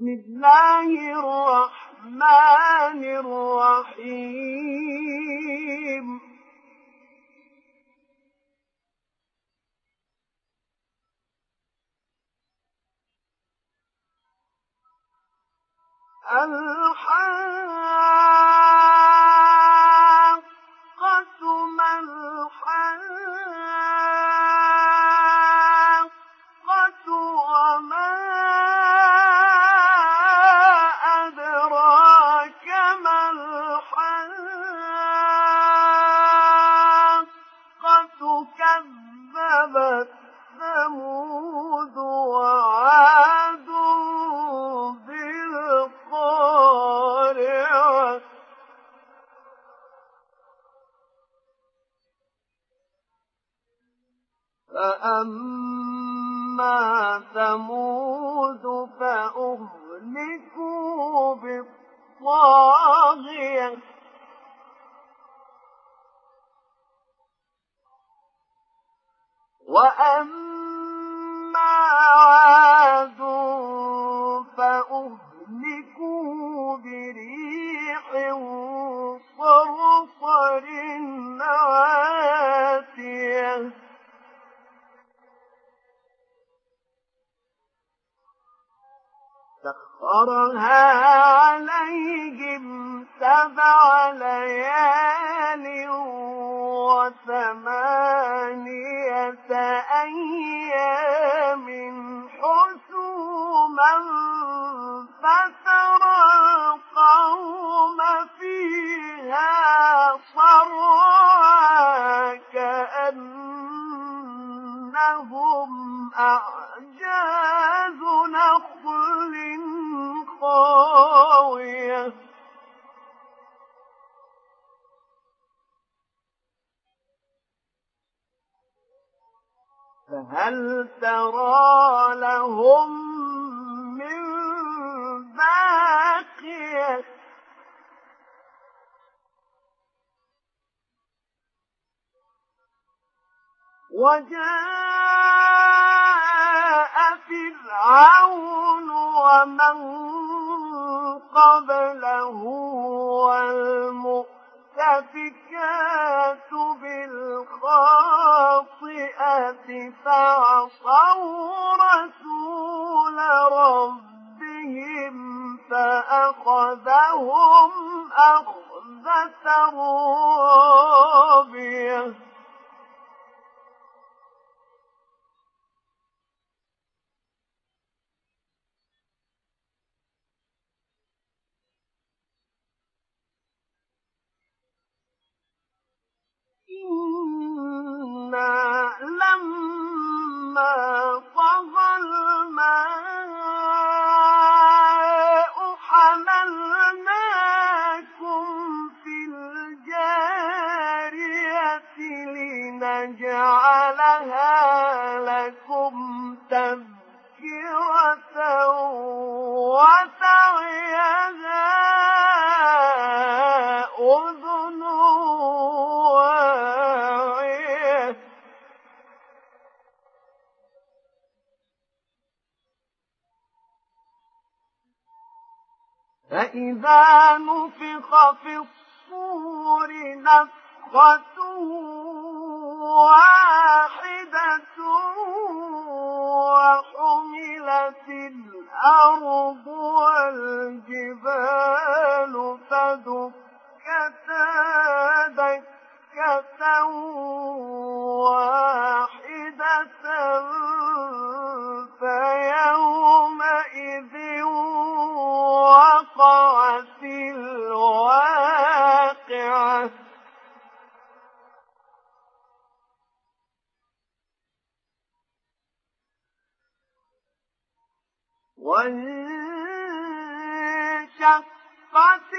بسم الله الرحمن الرحيم الحاقة ما الحاقة وما أدراك ما الحاقة كذبت ثمود وعاد بالقارعة فأما ثمود فأهلكوا بالطاغية وأما عاد فأهلكوا بريح صرصر عاتية سخرها عليهم 7 ليال و8 أيام حسوما فترى القوم فيها صرعى كأنهم أعجاز نخل خاوية فهل ترى لهم من باقية وجاء فرعون ومن قبله والمؤتفكات بالخاطئة فعصوا رسول ربهم فأخذهم أخذة رابية إنا لما طغى الماء حملناكم في الجارية لنجعلها لكم تذكرة وتعيها أذن واعية فإذا نفخ في الصور نفخة واحدة وحملت الأرض والجبال فدكتا دكة واحدة فيومئذ وقعت الواقعة وانشقت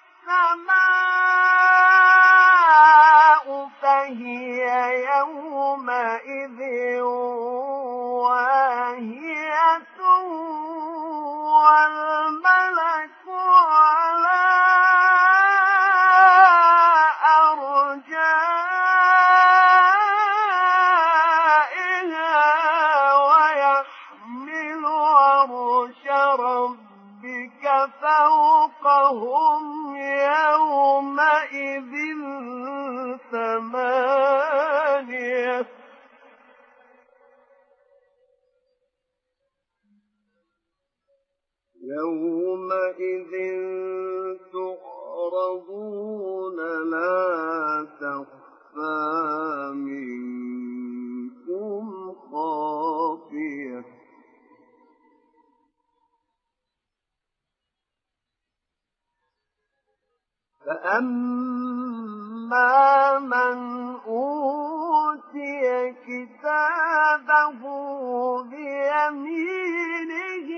السماء فهي يومئذ واهية والملك على أرجائها ويحمل عرش ربك ربك فوقهم يومئذ ثمانية يومئذ تعرضون لا تخفى منكم خافية فأما من أوتي كتابه بيمينه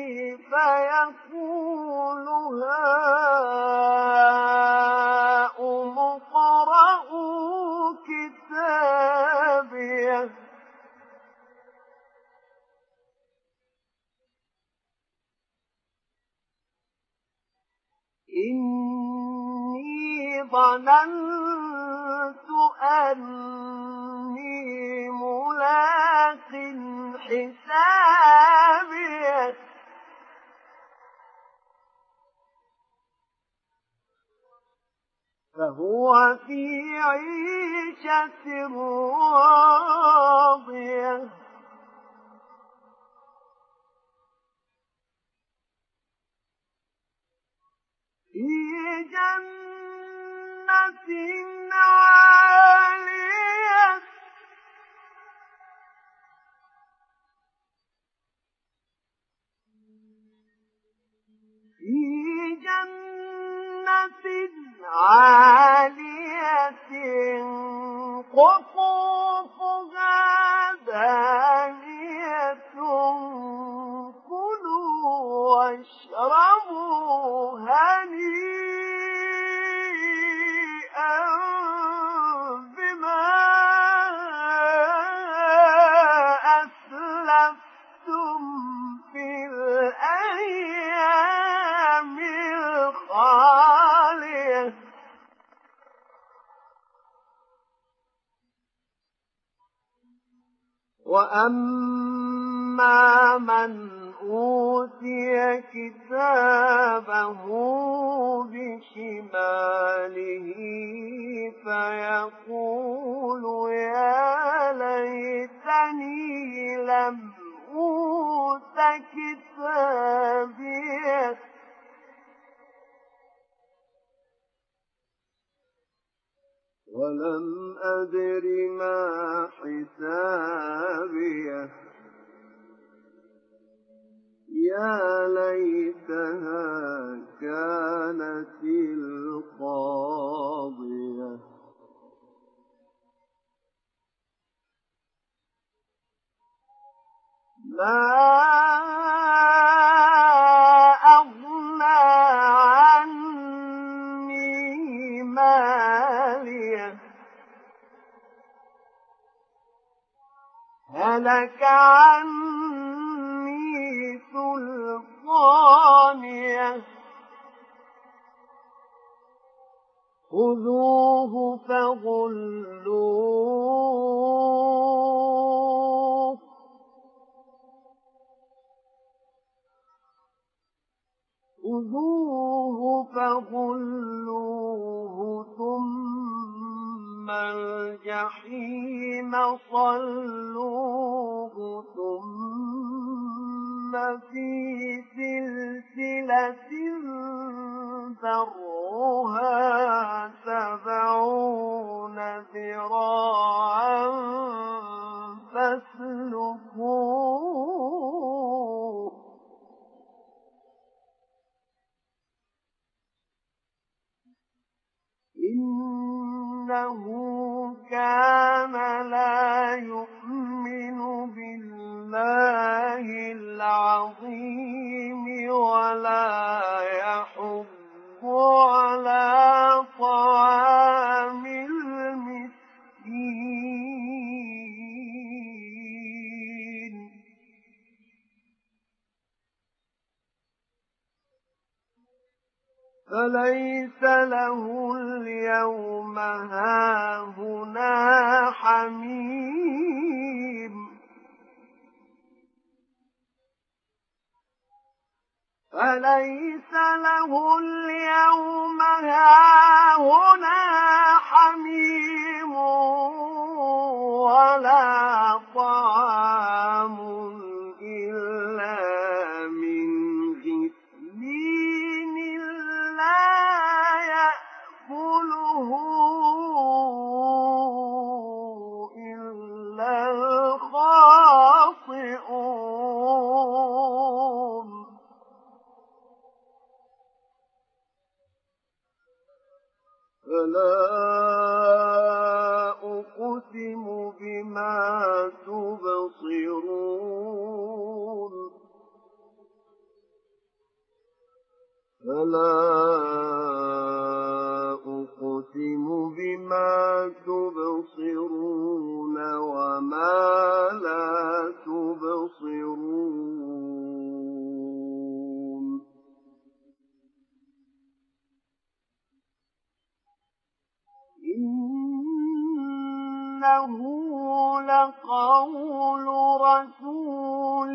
فيقول هاؤم اقرءوا كتابيه إني ظننت أني ملاق حسابيه فهو في عيشة راضية في جنة عالية في جنة عالية قطوفها دانية كلوا واشربوا هنيئا بما أسلفتم في الأيام الخالية وأما من أوتي كتابه بشماله فيقول يا ليتني لم أوت كتابيه ولم أدر ما حسابيه يا ليتها كانت القاضية ما أغنى عني ماليه هلك عني سلطانيه خذوه فغلوه ثم الجحيم صلوه ثم في سلسلة ذرعها 70 ذراعا فاسلكوه إنه كان لا يؤمن بالله العظيم ولا يحض على طعام المسكين فليس له اليوم هاهنا حميم فليس له اليوم هاهنا حميم ولا طعام إلا من غسلين لا يأكله إلا الخاطئون فلا أقسم بما تبصرون فلا أقسم بما تبصرون وما لا تبصرون إنه لقول رسول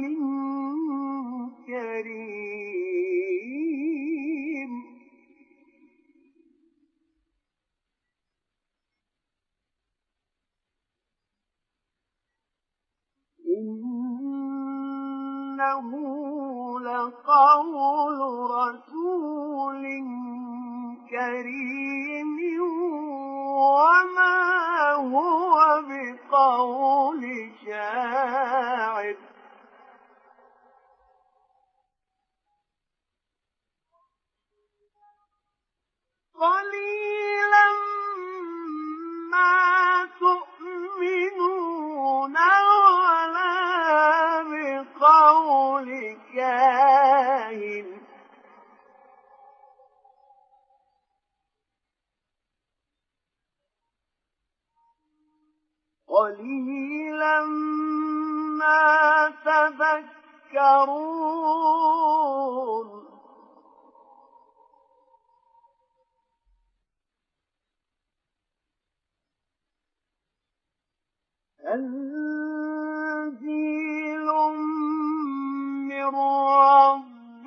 كريم إنه لقول رسول كريم وما هو بقول شاعر قليلا ما تؤمنون ولا بقول كاهن قليلا ما تذكرون تنزيل من رب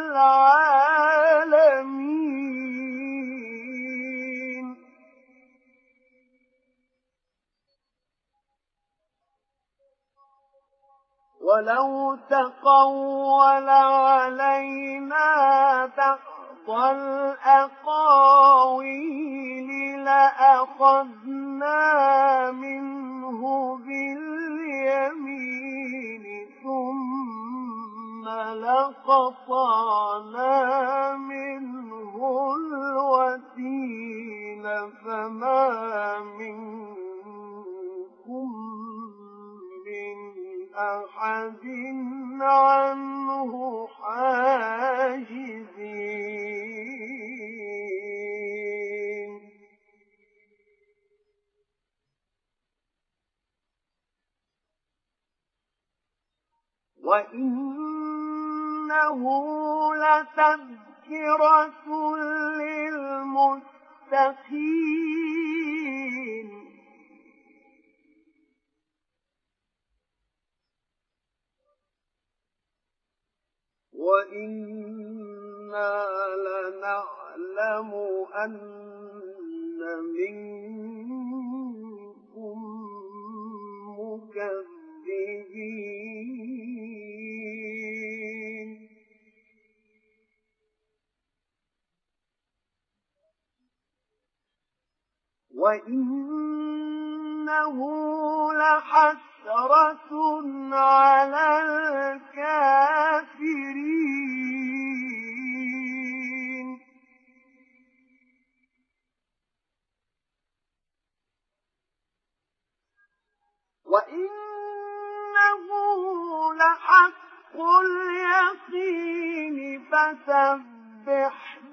العالمين ولو تقول علينا بعض الأقاويل لأخذنا منه باليمين ثم لقطعنا منه الوتين فما منكم من أحد عنه حاجزين وإنه لتذكرة للمتقين وإنا لنعلم أن منكم مكذبين وإنه لحسرة على الكافرين وإنه لحق اليقين فسبح